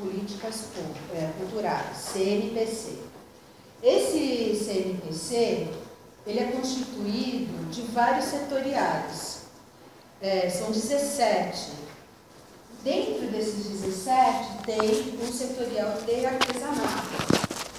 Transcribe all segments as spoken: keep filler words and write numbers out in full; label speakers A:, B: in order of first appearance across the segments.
A: Políticas Culturais, C N P C. Esse C N P C, ele é constituído de vários setoriais, é, são dezessete. Dentro desses dezessete tem um setorial de artesanato.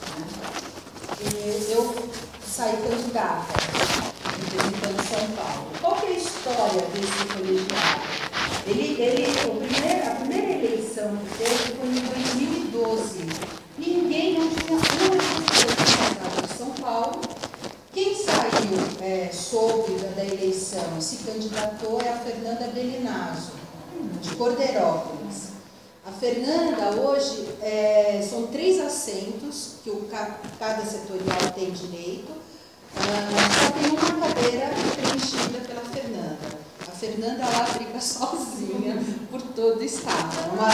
A: Né? Eu saí candidata, representando São Paulo. Qual que é a história desse colegiado? Ele, ele, o primeiro, a primeira eleição que teve foi em dois mil e doze. Ninguém, não tinha uma pessoa de São Paulo. Quem saiu é, soube da, da eleição, se candidatou, é a Fernanda Bellinazzo, de Cordeirópolis. A Fernanda, hoje, é, são três assentos que o, cada setorial tem direito, uh, só tem uma cadeira preenchida pela Fernanda. A Fernanda, ela briga sozinha por todo o estado. Uma...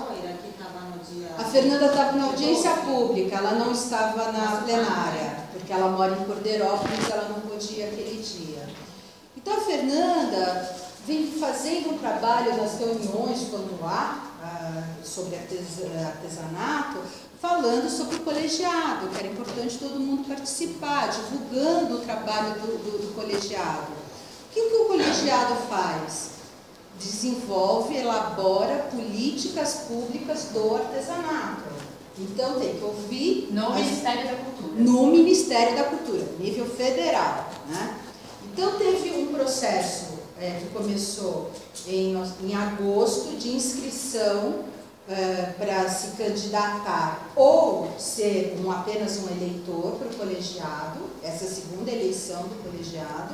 A: A Fernanda estava na audiência pública, ela não estava na plenária, porque ela mora em Cordeirópolis, ela não podia aquele dia. Então a Fernanda vem fazendo um trabalho nas reuniões, quando há, ah, sobre artesanato, falando sobre o colegiado, que era importante todo mundo participar, divulgando o trabalho do, do, do colegiado. O que, que o colegiado faz? Desenvolve, elabora políticas públicas do artesanato. Então tem que ouvir...
B: No
A: as,
B: Ministério da Cultura.
A: No Ministério da Cultura, nível federal. Né? Então teve um processo é, que começou em, em agosto de inscrição é, para se candidatar ou ser um, apenas um eleitor para o colegiado, essa segunda eleição do colegiado.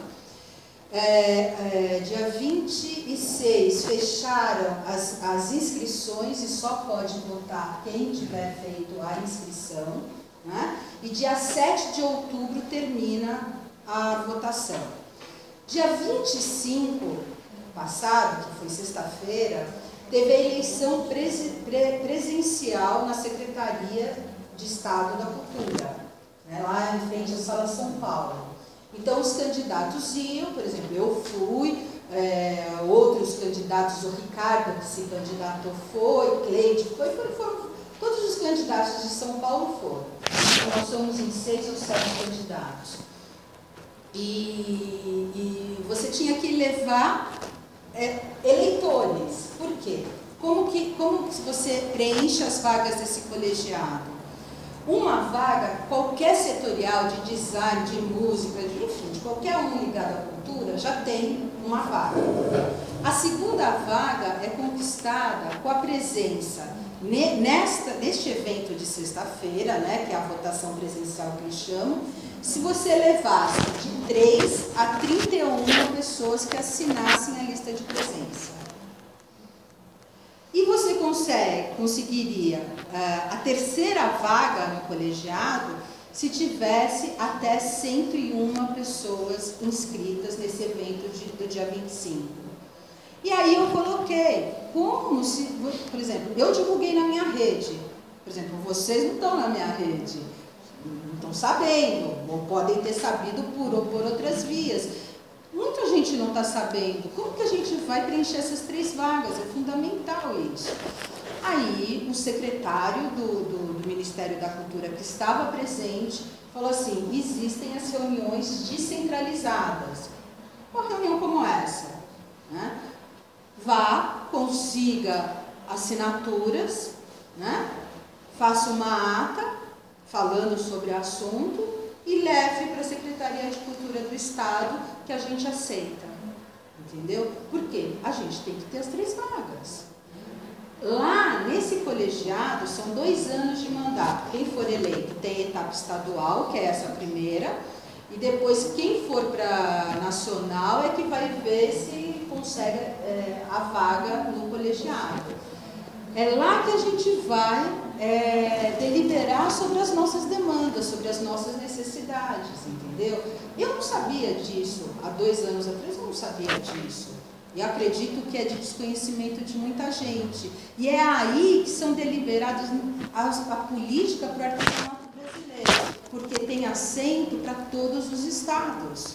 A: É, é, dia vinte e seis fecharam as, as inscrições e só pode votar quem tiver feito a inscrição, né? E dia sete de outubro termina a votação. Dia vinte e cinco passado, que foi sexta-feira, teve a eleição prese, pre, presencial na Secretaria de Estado da Cultura, né? Lá em frente à Sala São Paulo. Então, os candidatos iam, por exemplo, eu fui, é, outros candidatos, o Ricardo, que se candidatou, foi, Cleide, foi, foram, foram, todos os candidatos de São Paulo foram. Então, nós somos em seis ou sete candidatos. E, e você tinha que levar é, eleitores. Por quê? Como que, como que você preenche as vagas desse colegiado? Uma vaga, qualquer setorial de design, de música, de, enfim, de qualquer um ligado à cultura, já tem uma vaga. A segunda vaga é conquistada com a presença nesta, neste evento de sexta-feira, né, que é a votação presencial que eles chamam, se você levasse de três a trinta e uma pessoas que assinassem a lista de presença. E você consegue, conseguiria uh, a terceira vaga no colegiado se tivesse até cento e uma pessoas inscritas nesse evento de, do dia vinte e cinco. E aí eu coloquei, como se, por exemplo, eu divulguei na minha rede, por exemplo, vocês não estão na minha rede, não estão sabendo, ou podem ter sabido por, ou por outras vias. Muita gente não está sabendo. Como que a gente vai preencher essas três vagas? É fundamental isso. Aí, o secretário do, do, do Ministério da Cultura, que estava presente, falou assim, existem as reuniões descentralizadas. Uma reunião como essa, né? Vá, consiga assinaturas, né? Faça uma ata falando sobre o assunto e leve para a Secretaria de Cultura do Estado, que a gente aceita, entendeu? Por quê? A gente tem que ter as três vagas. Lá, nesse colegiado, são dois anos de mandato. Quem for eleito tem etapa estadual, que é essa primeira, e depois quem for para nacional é que vai ver se consegue é, a vaga no colegiado. É lá que a gente vai é, deliberar sobre as nossas demandas, sobre as nossas necessidades, entendeu? Eu não sabia disso, há dois anos atrás eu não sabia disso. E acredito que é de desconhecimento de muita gente. E é aí que são deliberadas a, a política para o artesanato brasileiro, porque tem assento para todos os estados.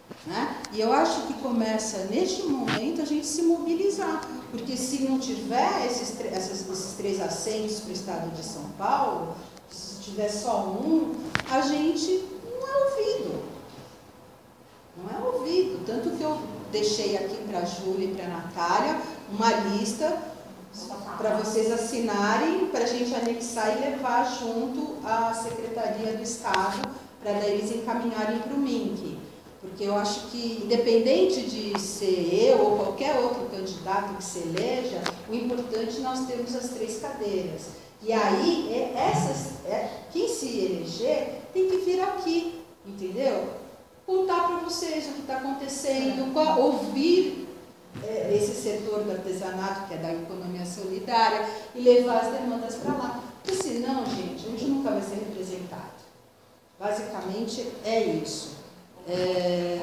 A: Né? E eu acho que começa, neste momento, a gente se mobilizar, porque se não tiver esses, esses, esses três assentos para o estado de São Paulo, se tiver só um, a gente não é ouvido. Não é ouvido. Tanto que eu deixei aqui para a Júlia e para a Natália uma lista para vocês assinarem, para a gente anexar e levar junto à Secretaria do Estado, para daí eles encaminharem para o M I N C. Porque eu acho que, independente de ser eu ou qualquer outro candidato que se eleja, o importante é nós termos as três cadeiras. E aí, é, essas, é, quem se eleger tem que vir aqui, entendeu? Contar para vocês o que está acontecendo, qual, ouvir é, esse setor do artesanato, que é da economia solidária, e levar as demandas para lá. Porque senão, gente, a gente nunca vai ser representado. Basicamente é isso. É,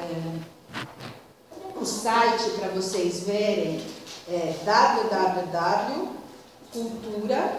A: o site para vocês verem é w w w ponto cultura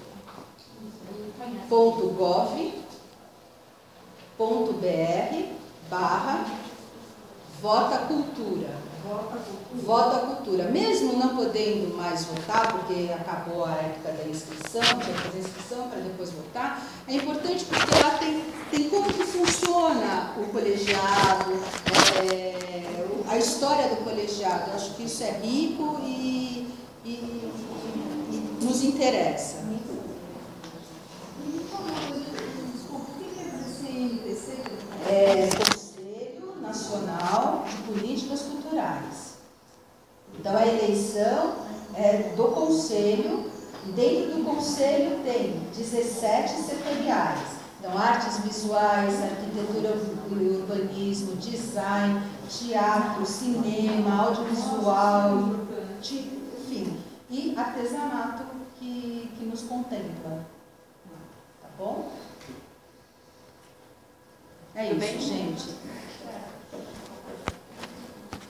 A: ponto gov ponto b r barra Vota Cultura. Vota Cultura. Mesmo não podendo mais votar, porque acabou a época da inscrição, tinha que fazer inscrição para depois votar, é importante porque lá tem, tem como que funciona o colegiado, é, a história do colegiado. Eu acho que isso é rico e, e, e nos interessa. É, Conselho Nacional de Políticas Culturais. Então, a eleição é do Conselho, e dentro do Conselho tem dezessete setoriais. Então, artes visuais, arquitetura e urbanismo, design, teatro, cinema, audiovisual, enfim, e artesanato que, que nos contempla. Tá bom? É isso, gente.